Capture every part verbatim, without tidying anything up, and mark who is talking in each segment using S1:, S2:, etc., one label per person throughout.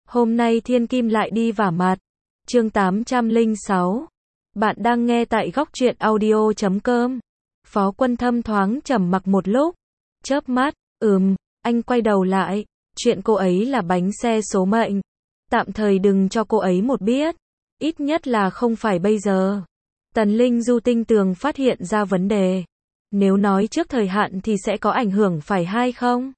S1: Hôm nay thiên kim lại đi vả mặt. Chương tám trăm lẻ sáu. Bạn đang nghe tại góc truyện audio chấm com. Phó Quân Thâm thoáng trầm mặc một lúc. Chớp mắt, ừm, anh quay đầu lại. Chuyện cô ấy là bánh xe số mệnh. Tạm thời đừng cho cô ấy một biết. Ít nhất là không phải bây giờ. Tần Linh Du tinh tường phát hiện ra vấn đề. Nếu nói trước thời hạn thì sẽ có ảnh hưởng phải hay không?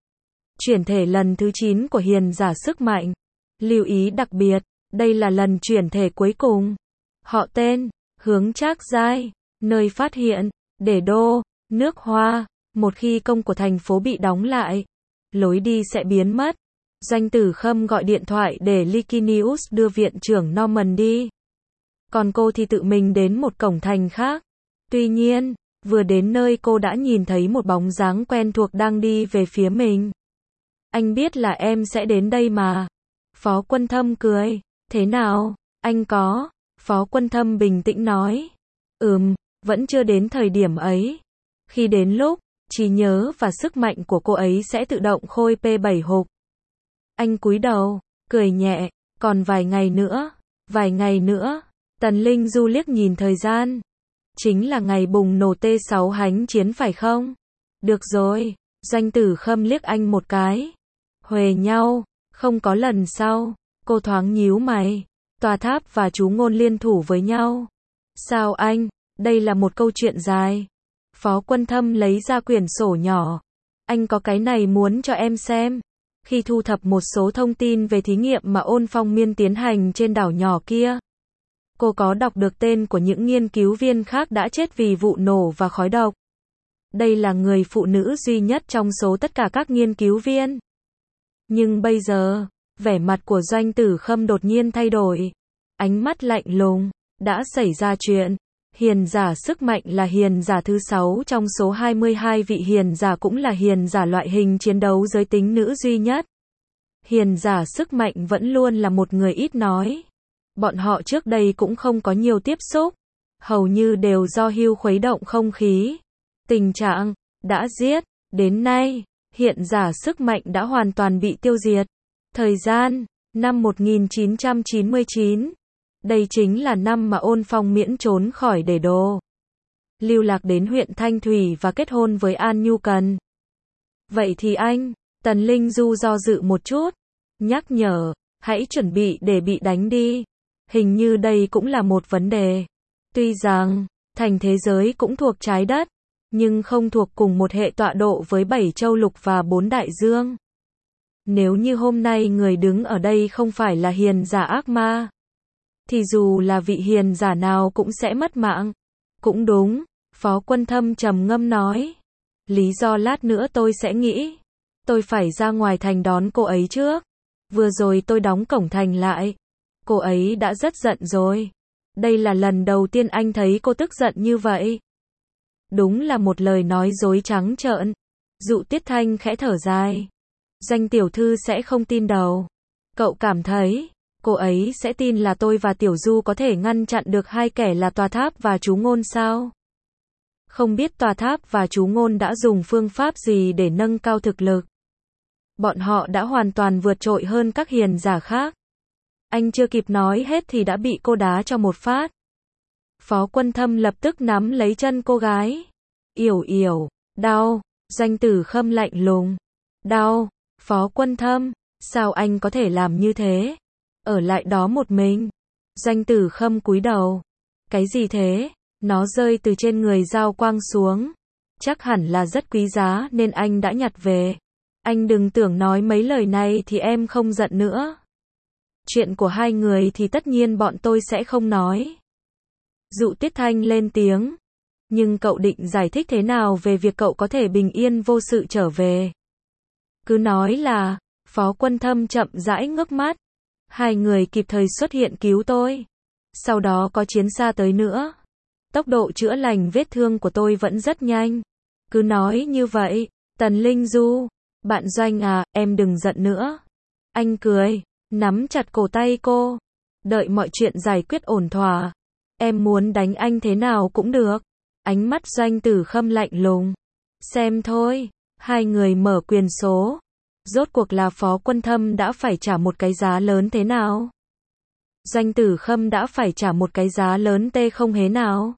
S1: Chuyển thể lần thứ chín của hiền giả sức mạnh. Lưu ý đặc biệt, đây là lần chuyển thể cuối cùng. Họ tên, hướng Trác Giai, nơi phát hiện, để đô, nước Hoa. Một khi công của thành phố bị đóng lại, lối đi sẽ biến mất. Doanh Tử Khâm gọi điện thoại để Licinius đưa viện trưởng Norman đi. Còn cô thì tự mình đến một cổng thành khác. Tuy nhiên, vừa đến nơi cô đã nhìn thấy một bóng dáng quen thuộc đang đi về phía mình. Anh biết là em sẽ đến đây mà. Phó Quân Thâm cười. Thế nào, anh có? Phó Quân Thâm bình tĩnh nói. Ừm, vẫn chưa đến thời điểm ấy. Khi đến lúc, trí nhớ và sức mạnh của cô ấy sẽ tự động khôi P bảy hộp. Anh cúi đầu, cười nhẹ. Còn vài ngày nữa, vài ngày nữa. Tần Linh Du liếc nhìn thời gian. Chính là ngày bùng nổ T sáu hánh chiến phải không? Được rồi. Doanh Tử Khâm liếc anh một cái. Huề nhau, không có lần sau. Cô thoáng nhíu mày. Tòa tháp và chú Ngôn liên thủ với nhau. Sao anh? Đây là một câu chuyện dài. Phó Quân Thâm lấy ra quyển sổ nhỏ. Anh có cái này muốn cho em xem. Khi thu thập một số thông tin về thí nghiệm mà Ôn Phong Miên tiến hành trên đảo nhỏ kia, cô có đọc được tên của những nghiên cứu viên khác đã chết vì vụ nổ và khói độc. Đây là người phụ nữ duy nhất trong số tất cả các nghiên cứu viên. Nhưng bây giờ, vẻ mặt của Doanh Tử Khâm đột nhiên thay đổi. Ánh mắt lạnh lùng. Đã xảy ra chuyện. Hiền giả sức mạnh là hiền giả thứ sáu trong số hai mươi hai vị hiền giả, cũng là hiền giả loại hình chiến đấu giới tính nữ duy nhất. Hiền giả sức mạnh vẫn luôn là một người ít nói. Bọn họ trước đây cũng không có nhiều tiếp xúc. Hầu như đều do hưu khuấy động không khí. Tình trạng, đã giết, đến nay, hiện giả sức mạnh đã hoàn toàn bị tiêu diệt. Thời gian, năm một nghìn chín trăm chín mươi chín. Đây chính là năm mà Ôn Phong Miễn trốn khỏi để đô. Lưu lạc đến huyện Thanh Thủy và kết hôn với An Nhu Cần. Vậy thì anh, Tần Linh Du do dự một chút. Nhắc nhở, hãy chuẩn bị để bị đánh đi. Hình như đây cũng là một vấn đề. Tuy rằng, thành thế giới cũng thuộc trái đất, nhưng không thuộc cùng một hệ tọa độ với bảy châu lục và bốn đại dương. Nếu như hôm nay người đứng ở đây không phải là hiền giả ác ma, thì dù là vị hiền giả nào cũng sẽ mất mạng. Cũng đúng, Phó Quân Thâm trầm ngâm nói. Lý do lát nữa tôi sẽ nghĩ. Tôi phải ra ngoài thành đón cô ấy trước. Vừa rồi tôi đóng cổng thành lại. Cô ấy đã rất giận rồi. Đây là lần đầu tiên anh thấy cô tức giận như vậy. Đúng là một lời nói dối trắng trợn. Dụ Tiết Thanh khẽ thở dài. Doanh tiểu thư sẽ không tin đâu. Cậu cảm thấy, cô ấy sẽ tin là tôi và Tiểu Du có thể ngăn chặn được hai kẻ là Tòa Tháp và chú Ngôn sao? Không biết Tòa Tháp và chú Ngôn đã dùng phương pháp gì để nâng cao thực lực. Bọn họ đã hoàn toàn vượt trội hơn các hiền giả khác. Anh chưa kịp nói hết thì đã bị cô đá cho một phát. Phó Quân Thâm lập tức nắm lấy chân cô gái. Yểu yểu, đau. Doanh Tử Khâm lạnh lùng. Đau. Phó Quân Thâm, sao anh có thể làm như thế? Ở lại đó một mình. Doanh Tử Khâm cúi đầu. Cái gì thế? Nó rơi từ trên người Giao Quang xuống. Chắc hẳn là rất quý giá nên anh đã nhặt về. Anh đừng tưởng nói mấy lời này thì em không giận nữa. Chuyện của hai người thì tất nhiên bọn tôi sẽ không nói. Dụ Tiết Thanh lên tiếng. Nhưng cậu định giải thích thế nào về việc cậu có thể bình yên vô sự trở về? Cứ nói là, Phó Quân Thâm chậm rãi ngước mắt. Hai người kịp thời xuất hiện cứu tôi. Sau đó có chiến xa tới nữa. Tốc độ chữa lành vết thương của tôi vẫn rất nhanh. Cứ nói như vậy. Tần Linh Du, bạn Doanh à, em đừng giận nữa. Anh cười, nắm chặt cổ tay cô. Đợi mọi chuyện giải quyết ổn thỏa. Em muốn đánh anh thế nào cũng được. Ánh mắt Doanh Tử Khâm lạnh lùng. Xem thôi. Hai người mở quyền số. Rốt cuộc là Phó Quân Thâm đã phải trả một cái giá lớn thế nào? Doanh Tử Khâm đã phải trả một cái giá lớn tê không hế nào?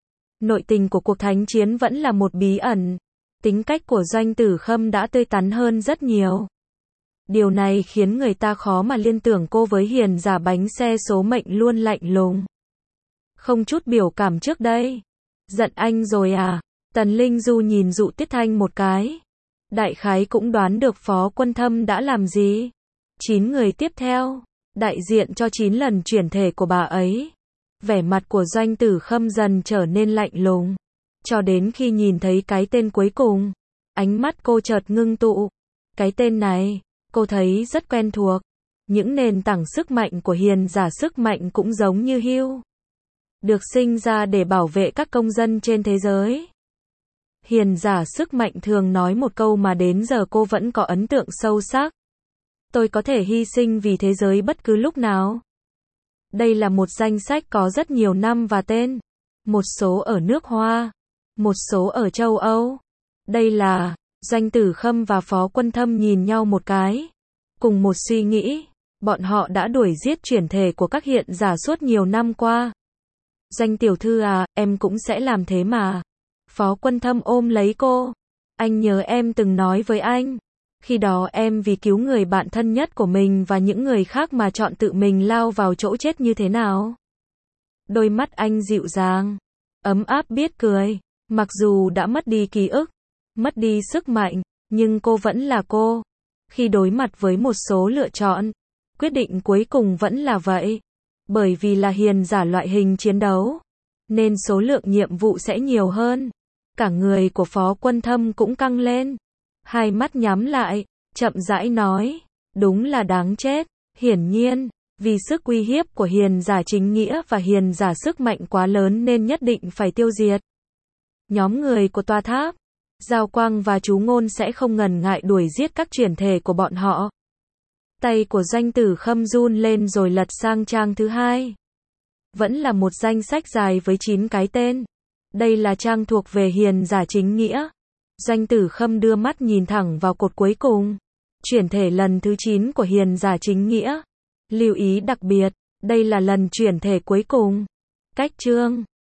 S1: Nội tình của cuộc thánh chiến vẫn là một bí ẩn. Tính cách của Doanh Tử Khâm đã tươi tắn hơn rất nhiều. Điều này khiến người ta khó mà liên tưởng cô với hiền giả bánh xe số mệnh luôn lạnh lùng. Không chút biểu cảm trước đây. Giận anh rồi à? Tần Linh Du nhìn Dụ Tiết Thanh một cái. Đại khái cũng đoán được Phó Quân Thâm đã làm gì. Chín người tiếp theo, đại diện cho chín lần chuyển thể của bà ấy. Vẻ mặt của Doanh Tử Khâm dần trở nên lạnh lùng. Cho đến khi nhìn thấy cái tên cuối cùng, ánh mắt cô chợt ngưng tụ. Cái tên này, cô thấy rất quen thuộc. Những nền tảng sức mạnh của hiền giả sức mạnh cũng giống như Hưu. Được sinh ra để bảo vệ các công dân trên thế giới. Hiền giả sức mạnh thường nói một câu mà đến giờ cô vẫn có ấn tượng sâu sắc. Tôi có thể hy sinh vì thế giới bất cứ lúc nào. Đây là một danh sách có rất nhiều năm và tên. Một số ở nước Hoa, một số ở châu Âu. Đây là, Doanh Tử Khâm và Phó Quân Thâm nhìn nhau một cái. Cùng một suy nghĩ, bọn họ đã đuổi giết chuyển thể của các hiện giả suốt nhiều năm qua. Doanh tiểu thư à, em cũng sẽ làm thế mà. Phó Quân Thâm ôm lấy cô. Anh nhớ em từng nói với anh. Khi đó em vì cứu người bạn thân nhất của mình và những người khác mà chọn tự mình lao vào chỗ chết như thế nào. Đôi mắt anh dịu dàng, ấm áp biết cười. Mặc dù đã mất đi ký ức, mất đi sức mạnh, nhưng cô vẫn là cô. Khi đối mặt với một số lựa chọn, quyết định cuối cùng vẫn là vậy. Bởi vì là hiền giả loại hình chiến đấu, nên số lượng nhiệm vụ sẽ nhiều hơn. Cả người của Phó Quân Thâm cũng căng lên. Hai mắt nhắm lại, chậm rãi nói, đúng là đáng chết. Hiển nhiên, vì sức uy hiếp của hiền giả chính nghĩa và hiền giả sức mạnh quá lớn nên nhất định phải tiêu diệt. Nhóm người của tòa tháp, Giao Quang và Chú Ngôn sẽ không ngần ngại đuổi giết các chuyển thể của bọn họ. Tay của Doanh Tử Khâm run lên rồi lật sang trang thứ hai. Vẫn là một danh sách dài với chín cái tên. Đây là trang thuộc về hiền giả chính nghĩa. Doanh Tử Khâm đưa mắt nhìn thẳng vào cột cuối cùng. Chuyển thể lần thứ chín của hiền giả chính nghĩa. Lưu ý đặc biệt, đây là lần chuyển thể cuối cùng. Cách chương